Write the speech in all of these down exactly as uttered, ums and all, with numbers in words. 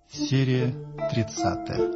Серия тридцатая.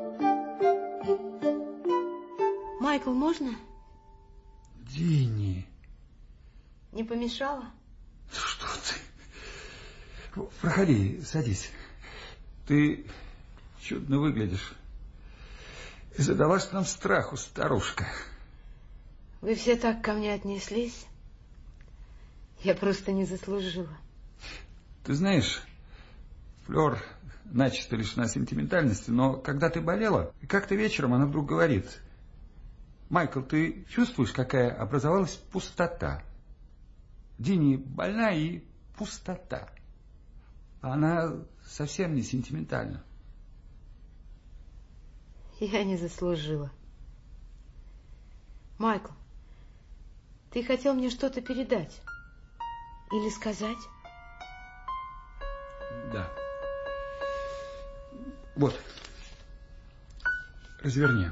Майкл, можно? Динни. Не помешала? Что ты? Проходи, садись. Ты чудно выглядишь. И задалась нам страху, старушка. Вы все так ко мне отнеслись. Я просто не заслужила. Ты знаешь, Флёр начисто лишена сентиментальности, но когда ты болела, как-то вечером она вдруг говорит: Майкл, ты чувствуешь, какая образовалась пустота? Динни больна и пустота. Она совсем не сентиментальна. Я не заслужила. Майкл, ты хотел мне что-то передать? Или сказать? Да. Вот. Разверни.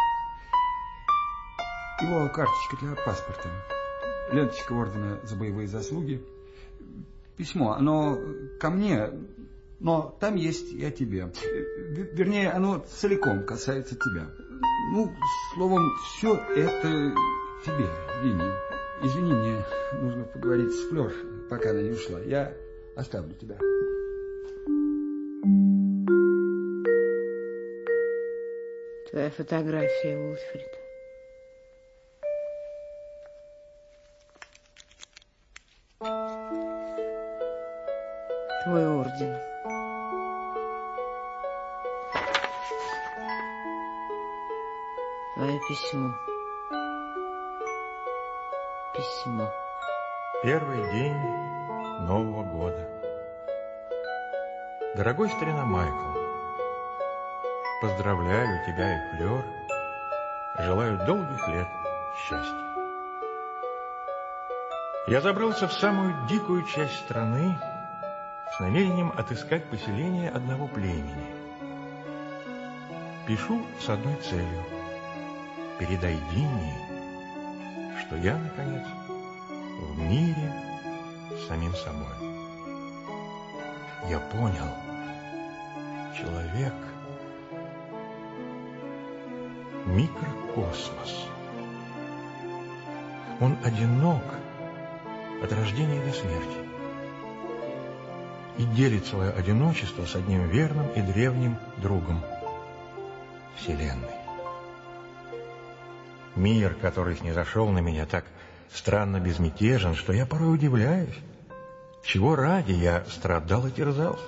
Его карточка для паспорта. Ленточка ордена за боевые заслуги. Письмо. Оно ко мне, но там есть и о тебе. Вернее, оно целиком касается тебя. Ну, словом, все это тебе, Динни. Извини, мне нужно поговорить с Флёр, пока она не ушла. Я оставлю тебя. Твоя фотография, Уилфред. Твой орден. Твое письмо. Письмо. Первый день Нового года. Дорогой старина Майкл, поздравляю тебя и Флёр, желаю долгих лет счастья. Я забрался в самую дикую часть страны с намерением отыскать поселение одного племени. Пишу с одной целью: передай Динни, что я, наконец, в мире с самим собой. Я понял, человек — микрокосмос. Он одинок от рождения до смерти и делит свое одиночество с одним верным и древним другом — Вселенной. Мир, который снизошел на меня, так странно безмятежен, что я порой удивляюсь, чего ради я страдал и терзался.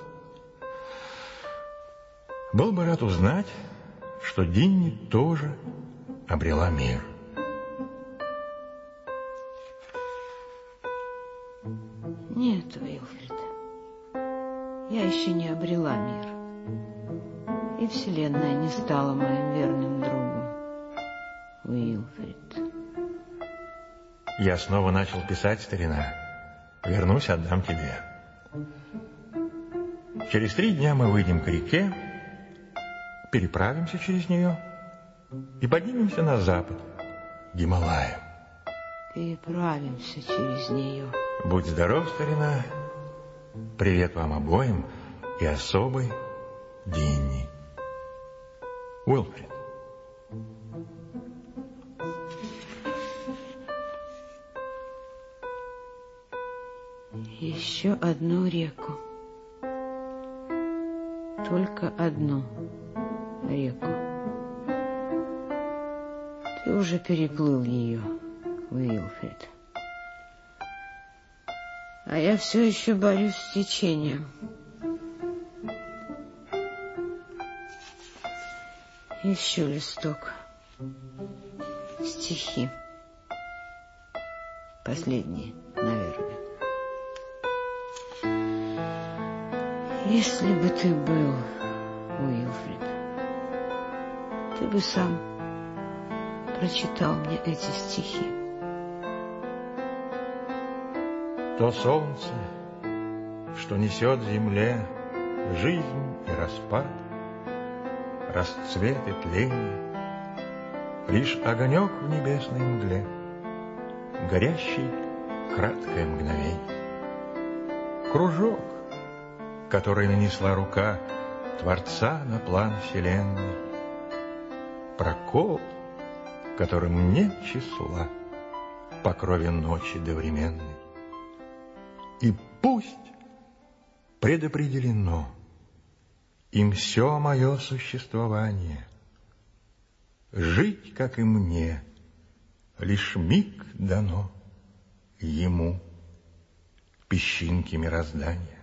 Был бы рад узнать, что Динни тоже обрела мир. Нет, Уилфред, я еще не обрела мир. И Вселенная не стала моим верным другом, Уилфред. Я снова начал писать, старина. Вернусь, отдам тебе. Через три дня мы выйдем к реке, переправимся через нее и поднимемся на запад, к Гималаям. Переправимся через нее. Будь здоров, старина. Привет вам обоим и особый Динни. Уилфред. Еще одну реку. Только одну реку. Ты уже переплыл ее, Уилфред. А я все еще борюсь с течением. Ищу листок. Стихи. Последние, наверное. Если бы ты был, Уилфред, ты бы сам прочитал мне эти стихи. То солнце, что несет земле жизнь и распад, расцвет и тление, лишь огонек в небесной мгле, горящий краткое мгновение. Кружок, который нанесла рука Творца на план вселенной, Прокоп, которым нет числа по крови ночи довременной. И пусть предопределено им все мое существование, жить, как и мне, лишь миг дано ему в песчинке мироздания.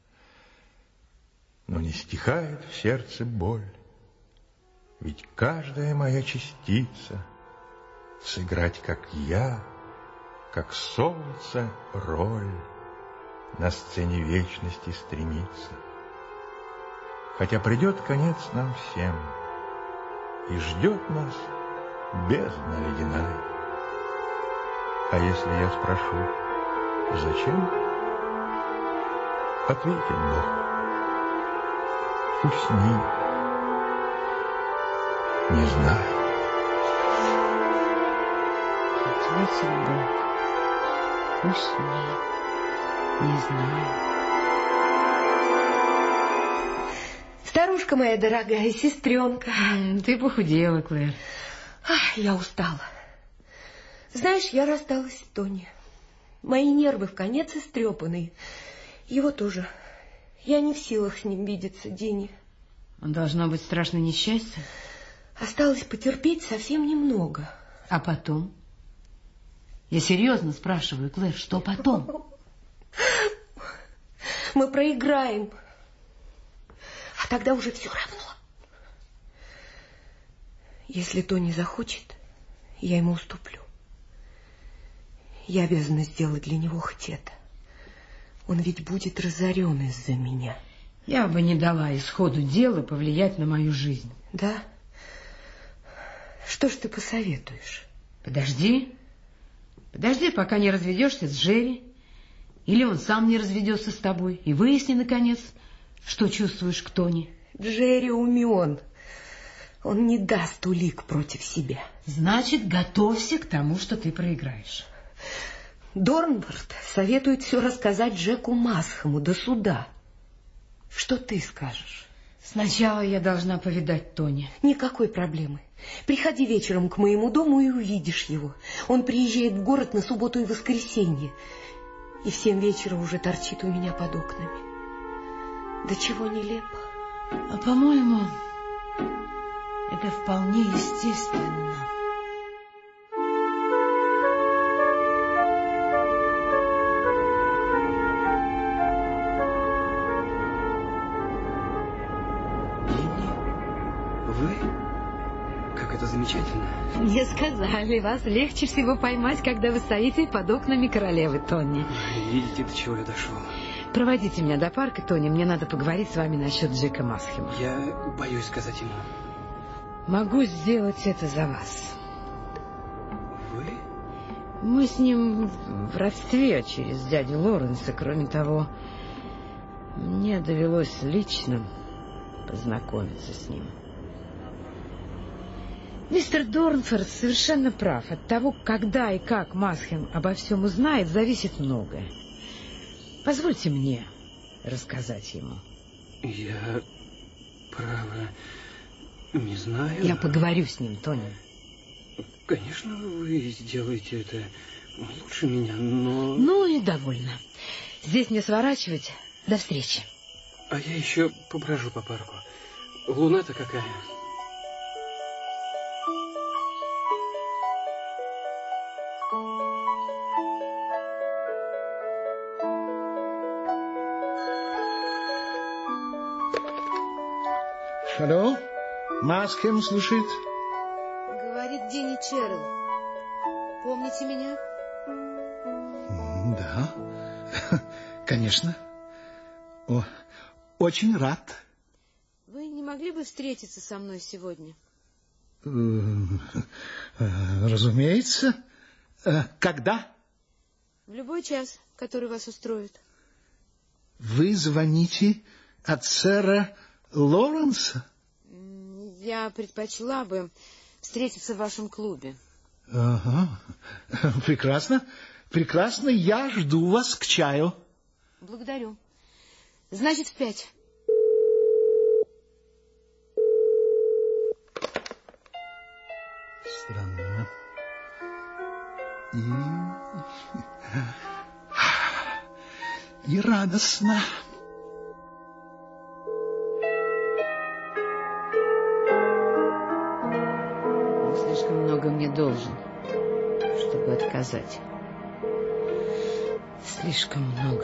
Но не стихает в сердце боль, ведь каждая моя частица сыграть, как я, как солнце, роль на сцене вечности стремится. Хотя придет конец нам всем, и ждет нас бездна ледяная. А если я спрошу, зачем? Ответит Бог: усни, не знаю. Ответит Бог: усни, не знаю. Старушка моя дорогая, сестренка. Ты похудела, Клэр. Ах, я устала. Знаешь, я рассталась с Тони. Мои нервы в конец истрепаны. Его тоже. Я не в силах с ним видеться, Дени. Он должно быть страшное несчастье. Осталось потерпеть совсем немного. А потом? Я серьезно спрашиваю, Клэр, что потом? Мы проиграем. А тогда уже все равно. Если Тони захочет, я ему уступлю. Я обязана сделать для него хоть это. Он ведь будет разорен из-за меня. Я бы не дала исходу дела повлиять на мою жизнь. Да? Что ж ты посоветуешь? Подожди. Подожди, пока не разведешься с Джерри. Или он сам не разведется с тобой. И выясни, наконец, что чувствуешь к Тони. Джерри умен. Он не даст улик против себя. Значит, готовься к тому, что ты проиграешь. Дорнфорд советует все рассказать Джеку Масхэму до суда. Что ты скажешь? Сначала я должна повидать Тони. Никакой проблемы. Приходи вечером к моему дому и увидишь его. Он приезжает в город на субботу и воскресенье. И в семь вечера уже торчит у меня под окнами. Да чего нелепо. А по-моему, это вполне естественно. Вы? Как это замечательно. Мне сказали, вас легче всего поймать, когда вы стоите под окнами королевы, Тони. Видите, до чего я дошел. Проводите меня до парка, Тони. Мне надо поговорить с вами насчет Джека Масхема. Я боюсь сказать ему. Могу сделать это за вас. Вы? Мы с ним в родстве через дядю Лоренса. Кроме того, мне довелось лично познакомиться с ним. Мистер Дорнфорд совершенно прав. От того, когда и как Масхем обо всем узнает, зависит многое. Позвольте мне рассказать ему. Я, право, не знаю. Я поговорю с ним, Тони. Конечно, вы сделаете это лучше меня, но... Ну и довольно. Здесь мне сворачивать. До встречи. А я еще поброжу по парку. Луна-то какая. Алло, Масхем слушает. Говорит Дени Черрилл. Помните меня? Да, конечно. О, очень рад. Вы не могли бы встретиться со мной сегодня? Разумеется. Когда? В любой час, который вас устроит. Вы звоните от сэра Лоренса? Я предпочла бы встретиться в вашем клубе. Ага, прекрасно, прекрасно. Я жду вас к чаю. Благодарю. Значит, в пять. странно. И... и радостно. Он слишком много мне должен, чтобы отказать. Слишком много.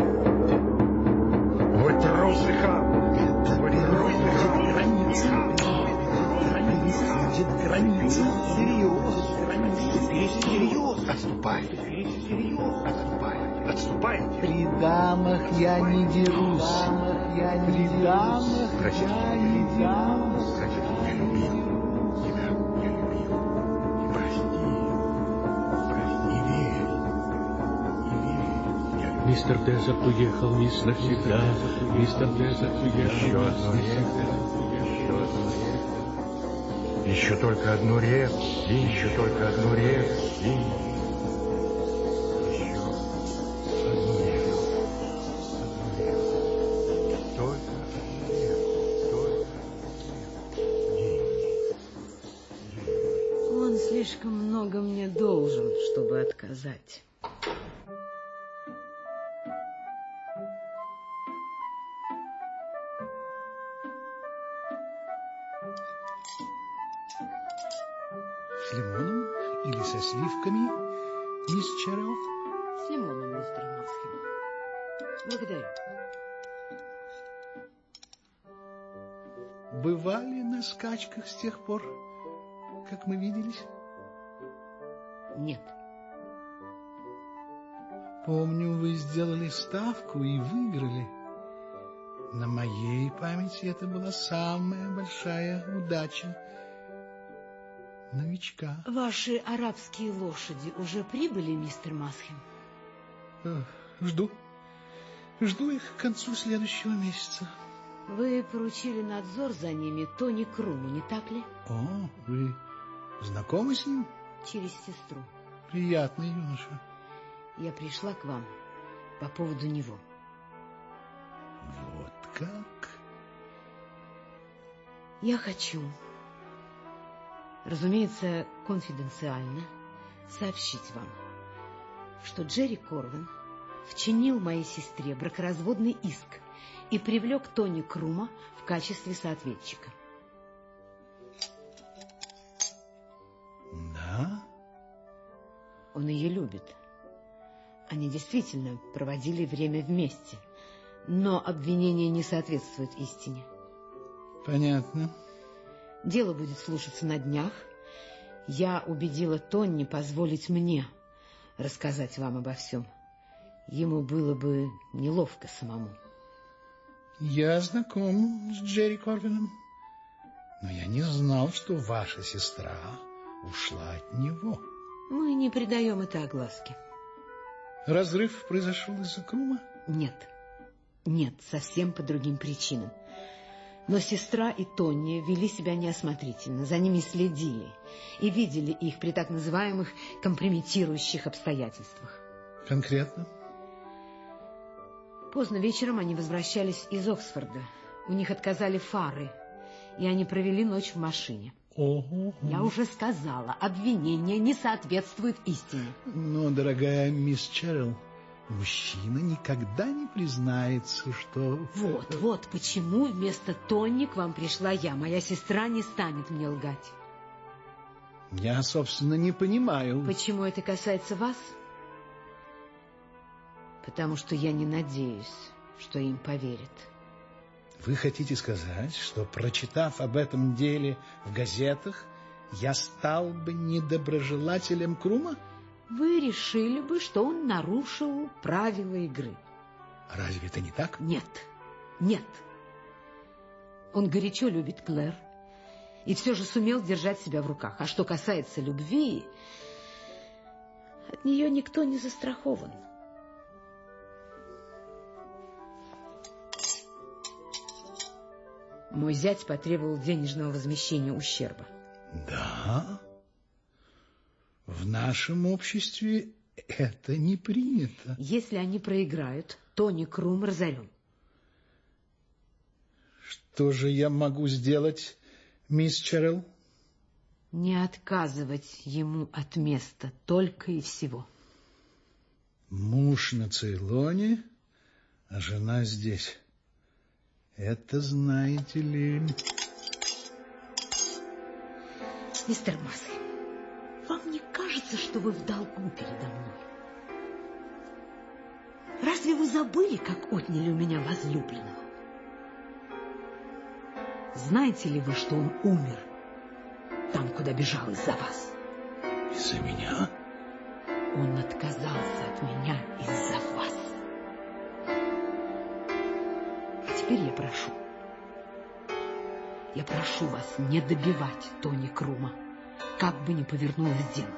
Вы трусы, Хан! Вы трусы, Хан! Граница. Граница. Граница. Серьезно. Серьезно. Отступай. Отступай. Отступай. При дамах я не дерусь. При дамах Прости. я не дерусь. Прости, я любил тебя. Я любил. Прости. Прости. Не верь. Не верь. Я любил. Мистер Дезерт уехал мисс навсегда. Мистер Дезерт уехал Еще одно навсегда. Еще одно Еще только одну реку, еще только одну реку, еще одну реку, только одну реку, только деньги. Он слишком много мне должен, чтобы отказать. С лимоном или со сливками, мисс Черрилл? С лимоном, мистер Масхем. Благодарю. Бывали на скачках с тех пор, как мы виделись? Нет. Помню, вы сделали ставку и выиграли. На моей памяти это была самая большая удача новичка. Ваши арабские лошади уже прибыли, мистер Масхем? Э, Жду. Жду их к концу следующего месяца. Вы поручили надзор за ними Тони Круму, не так ли? О, вы знакомы с ним? Через сестру. Приятный юноша. Я пришла к вам по поводу него. Вот как? Я хочу, разумеется, конфиденциально сообщить вам, что Джерри Корвин вчинил моей сестре бракоразводный иск и привлек Тони Крума в качестве соответчика. Да? Он ее любит. Они действительно проводили время вместе, но обвинение не соответствует истине. Понятно. Дело будет слушаться на днях. Я убедила Тонни позволить мне рассказать вам обо всем. Ему было бы неловко самому. Я знаком с Джерри Корвином, но я не знал, что ваша сестра ушла от него. Мы не придаем это огласке. Разрыв произошел из-за Крума? Нет, нет, совсем по другим причинам. Но сестра и Тонни вели себя неосмотрительно, за ними следили и видели их при так называемых компрометирующих обстоятельствах. Конкретно? Поздно вечером они возвращались из Оксфорда. У них отказали фары, и они провели ночь в машине. Ого. Я уже сказала, обвинение не соответствует истине. Но, дорогая мисс Черрилл, мужчина никогда не признается, что... Вот, вот почему вместо Тонни к вам пришла я. Моя сестра не станет мне лгать. Я, собственно, не понимаю. Почему это касается вас? Потому что я не надеюсь, что им поверят. Вы хотите сказать, что, прочитав об этом деле в газетах, я стал бы недоброжелателем Крума? Вы решили бы, что он нарушил правила игры. Разве это не так? Нет, нет. Он горячо любит Клэр и все же сумел держать себя в руках. А что касается любви, от нее никто не застрахован. Мой зять потребовал денежного возмещения ущерба. Да? В нашем обществе это не принято. Если они проиграют, Тони Крум разорен. Что же я могу сделать, мисс Черрилл? Не отказывать ему от места только и всего. Муж на Цейлоне, а жена здесь. Это, знаете ли... Мистер Маслey, вам не кажется, что вы в долгу передо мной? Разве вы забыли, как отняли у меня возлюбленного? Знаете ли вы, что он умер там, куда бежал из-за вас? Из-за меня? Он отказался от меня из-за вас. А теперь я прошу. Я прошу вас не добивать Тони Крума, как бы ни повернулось дело.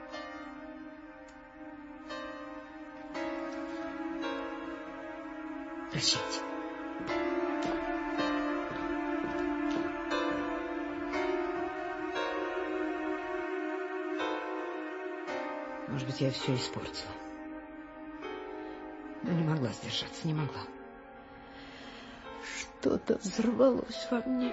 Прощайте. Может быть, я все испортила. Но не могла сдержаться, не могла. Что-то взорвалось во мне.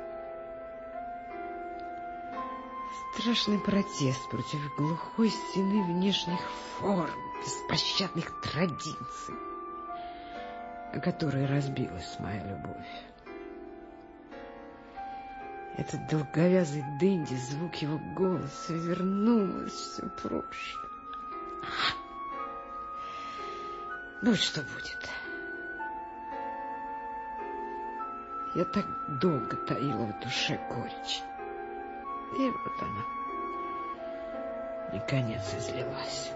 Страшный протест против глухой стены внешних форм, беспощадных традиций, о которой разбилась моя любовь. Этот долговязый Дэнди, звук его голоса, вернулось все прошлое. Будь что будет. Я так долго таила в душе горечь. И вот она, наконец, излилась.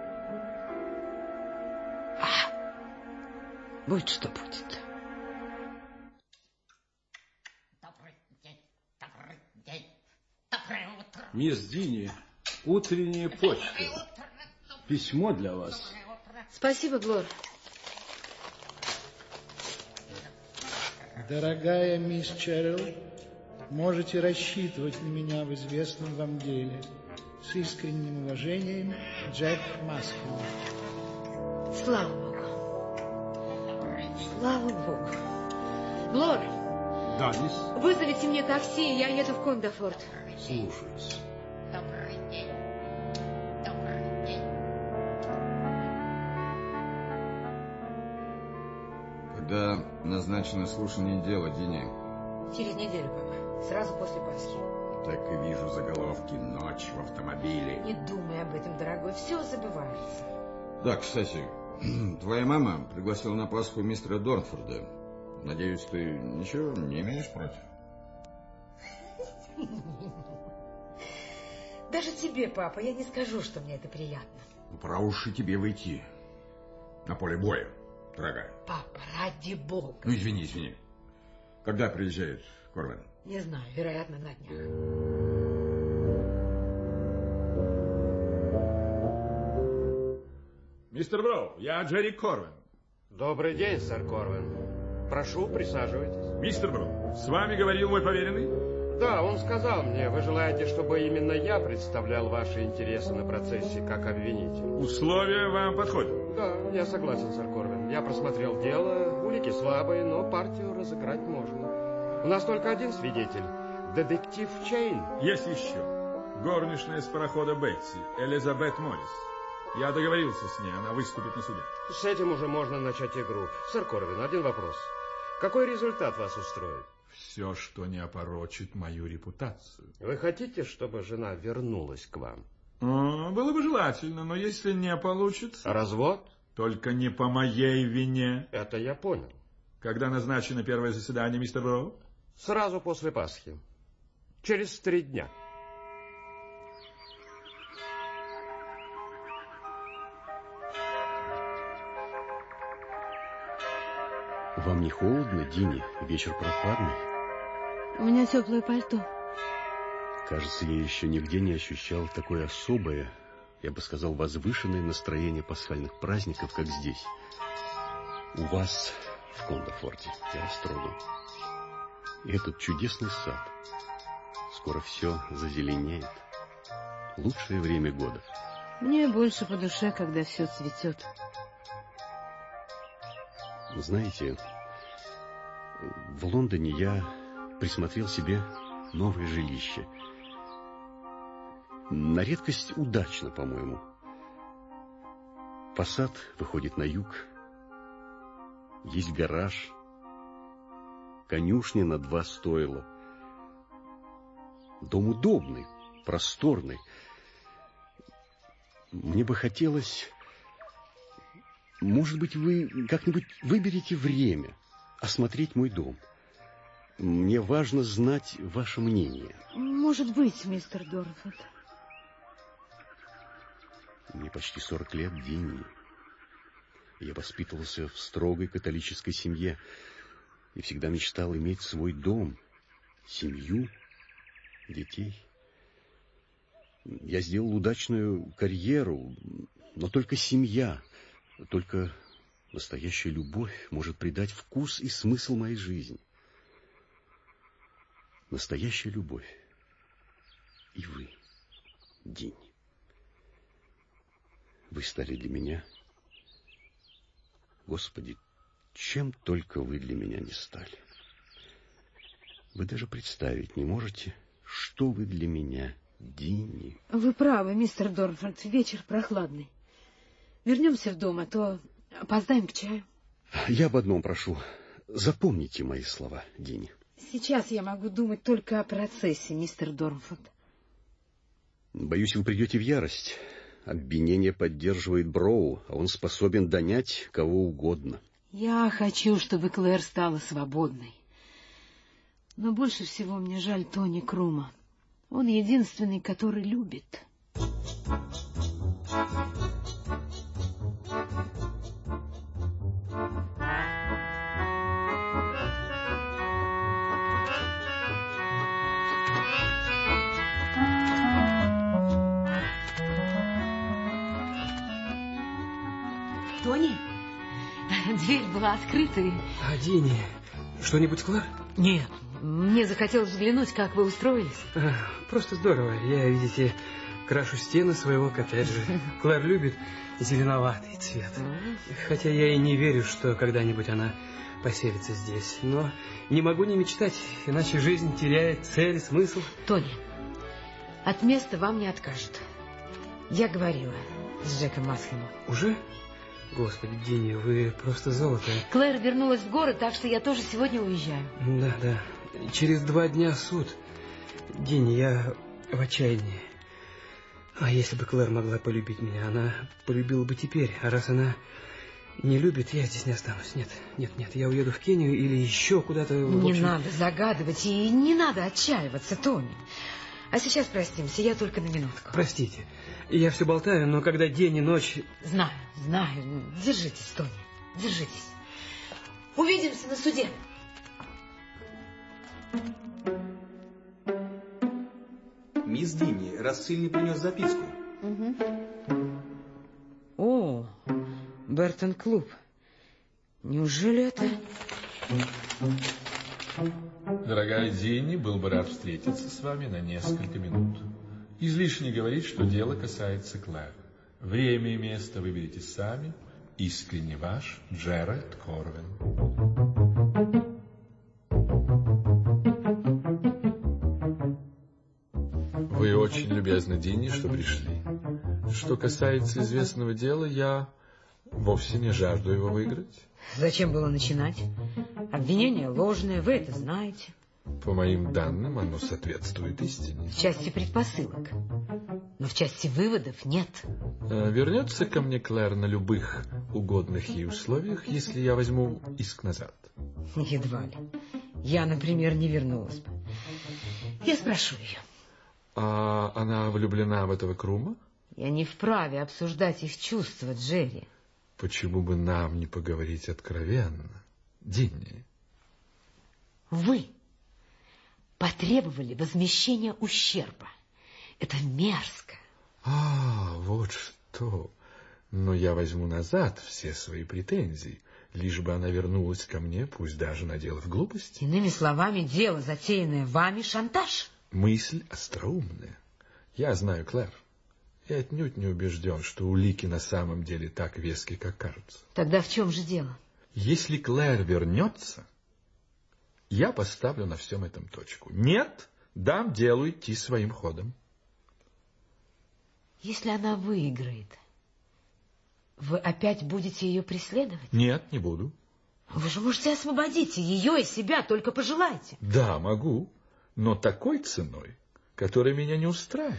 А, будь что будет. Добрый день, добрый день, доброе утро. Мисс Дини, утренняя почта. Письмо для вас. Спасибо, Глор. Дорогая мисс Черрилл, можете рассчитывать на меня в известном вам деле. С искренним уважением, Джек Маскин. Слава Богу. Слава Богу. Глор, Да, мисс. вызовите мне такси, я еду в Кондофорт. Слушаюсь. Добрый день, добрый день. Когда назначено слушание дела, Дини? Через неделю, папа. Сразу после Пасхи. Так и вижу заголовки «Ночь в автомобиле». Не думай об этом, дорогой, все забывается. Да, кстати, твоя мама пригласила на Пасху мистера Дорнфорда. Надеюсь, ты ничего не имеешь против? Даже тебе, папа, я не скажу, что мне это приятно. Ну, пора уж и тебе выйти на поле боя, дорогая. Папа, ради бога. Ну, извини, извини. Когда приезжает Корвин? Не знаю, вероятно, на днях. Мистер Броу, я Джерри Корвин. Добрый день, сэр Корвин. Прошу, присаживайтесь. Мистер Броу, с вами говорил мой поверенный? Да, он сказал мне, вы желаете, чтобы именно я представлял ваши интересы на процессе как обвинитель. Условия вам подходят? Да, я согласен, сэр Корвин. Я просмотрел дело, улики слабые, но партию разыграть можно. У нас только один свидетель. Детектив Чейн. Есть еще. Горничная с парохода Бетси, Элизабет Моррис. Я договорился с ней, она выступит на суде. С этим уже можно начать игру. Сэр Корвин, один вопрос. Какой результат вас устроит? Все, что не опорочит мою репутацию. Вы хотите, чтобы жена вернулась к вам? О, было бы желательно, но если не получится... Развод? Только не по моей вине. Это я понял. Когда назначено первое заседание, мистер Броу? Сразу после Пасхи. Через три дня. Вам не холодно, Дини? Вечер прохладный. У меня теплое пальто. Кажется, я еще нигде не ощущал такое особое, я бы сказал, возвышенное настроение пасхальных праздников, как здесь. У вас в Кондофорте, я растрогал. И этот чудесный сад. Скоро все зазеленеет. Лучшее время года. Мне больше по душе, когда все цветет. Знаете, в Лондоне я присмотрел себе новое жилище. На редкость удачно, по-моему. Фасад выходит на юг. Есть гараж. Конюшня на два стойла. Дом удобный, просторный. Мне бы хотелось... Может быть, вы как-нибудь выберете время осмотреть мой дом. Мне важно знать ваше мнение. Может быть, мистер Дорнфорд. Мне почти сорок лет, Динни. Я воспитывался в строгой католической семье и всегда мечтал иметь свой дом, семью, детей. Я сделал удачную карьеру, но только семья, только настоящая любовь может придать вкус и смысл моей жизни. Настоящая любовь. И вы, Динни. Вы стали для меня... Господи, чем только вы для меня не стали. Вы даже представить не можете, что вы для меня, Динни. Вы правы, мистер Дорнфорд, вечер прохладный. Вернемся в дом, а то опоздаем к чаю. Я об одном прошу. Запомните мои слова, Динни. Сейчас я могу думать только о процессе, мистер Дорнфорд. Боюсь, вы придете в ярость. Обвинение поддерживает Броу, а он способен донять кого угодно. Я хочу, чтобы Клэр стала свободной. Но больше всего мне жаль Тони Крума. Он единственный, который любит. Тони, дверь была открыта. А, Динни, что-нибудь, Клэр? Нет, мне захотелось взглянуть, как вы устроились. А, просто здорово. Я, видите, крашу стены своего коттеджа. Клэр любит зеленоватый цвет. Хотя я и не верю, что когда-нибудь она поселится здесь. Но не могу не мечтать, иначе жизнь теряет цель, смысл. Тони, от места вам не откажут. Я говорила с Джеком Масхэмом. Уже? Господи, Динни, вы просто золото. Клэр вернулась в город, так что я тоже сегодня уезжаю. Да, да. Через два дня суд. Динни, я в отчаянии. А если бы Клэр могла полюбить меня, она полюбила бы теперь. А раз она не любит, я здесь не останусь. Нет, нет, нет, я уеду в Кению или еще куда-то. Не общем... надо загадывать и не надо отчаиваться, Тони. А сейчас простимся, я только на минутку. Простите, я все болтаю, но когда день и ночь... Знаю, знаю. Держитесь, Тони, держитесь. Увидимся на суде. Мисс Динни, рассыльный принес записку. Угу. О, Бертон Клуб. Неужели это... Дорогая Динни, был бы рад встретиться с вами на несколько минут. Излишне говорить, что дело касается Клэр. Время и место выберите сами. Искренне ваш Джеральд Корвин. Вы очень любезны, Динни, что пришли. Что касается известного дела, я вовсе не жажду его выиграть. Зачем было начинать? Обвинение ложное, вы это знаете. По моим данным, оно соответствует истине. В части предпосылок. Но в части выводов нет. Вернется ко мне Клэр на любых угодных ей условиях, если я возьму иск назад? Едва ли. Я, например, не вернулась бы. Я спрошу ее. А она влюблена в этого Крума? Я не вправе обсуждать их чувства, Джерри. Почему бы нам не поговорить откровенно, Динни? Вы потребовали возмещения ущерба. Это мерзко. А, вот что. Но я возьму назад все свои претензии, лишь бы она вернулась ко мне, пусть даже наделав глупости. Иными словами, дело, затеянное вами, шантаж. Мысль остроумная. Я знаю Клэр. Я отнюдь не убежден, что улики на самом деле так вески, как кажутся. Тогда в чем же дело? Если Клэр вернется, я поставлю на всем этом точку. Нет, дам делу идти своим ходом. Если она выиграет, вы опять будете ее преследовать? Нет, не буду. Вы же можете освободить ее и себя, только пожелайте. Да, могу, но такой ценой, которая меня не устраивает.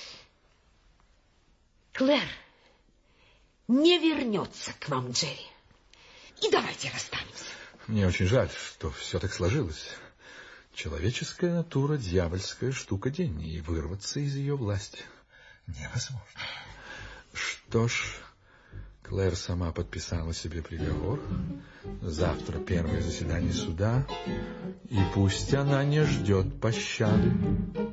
Клэр не вернется к вам, Джерри. И давайте расстанемся. Мне очень жаль, что все так сложилось. Человеческая натура — дьявольская штука, Денни, и вырваться из ее власти невозможно. Что ж, Клэр сама подписала себе приговор. Завтра первое заседание суда, и пусть она не ждет пощады.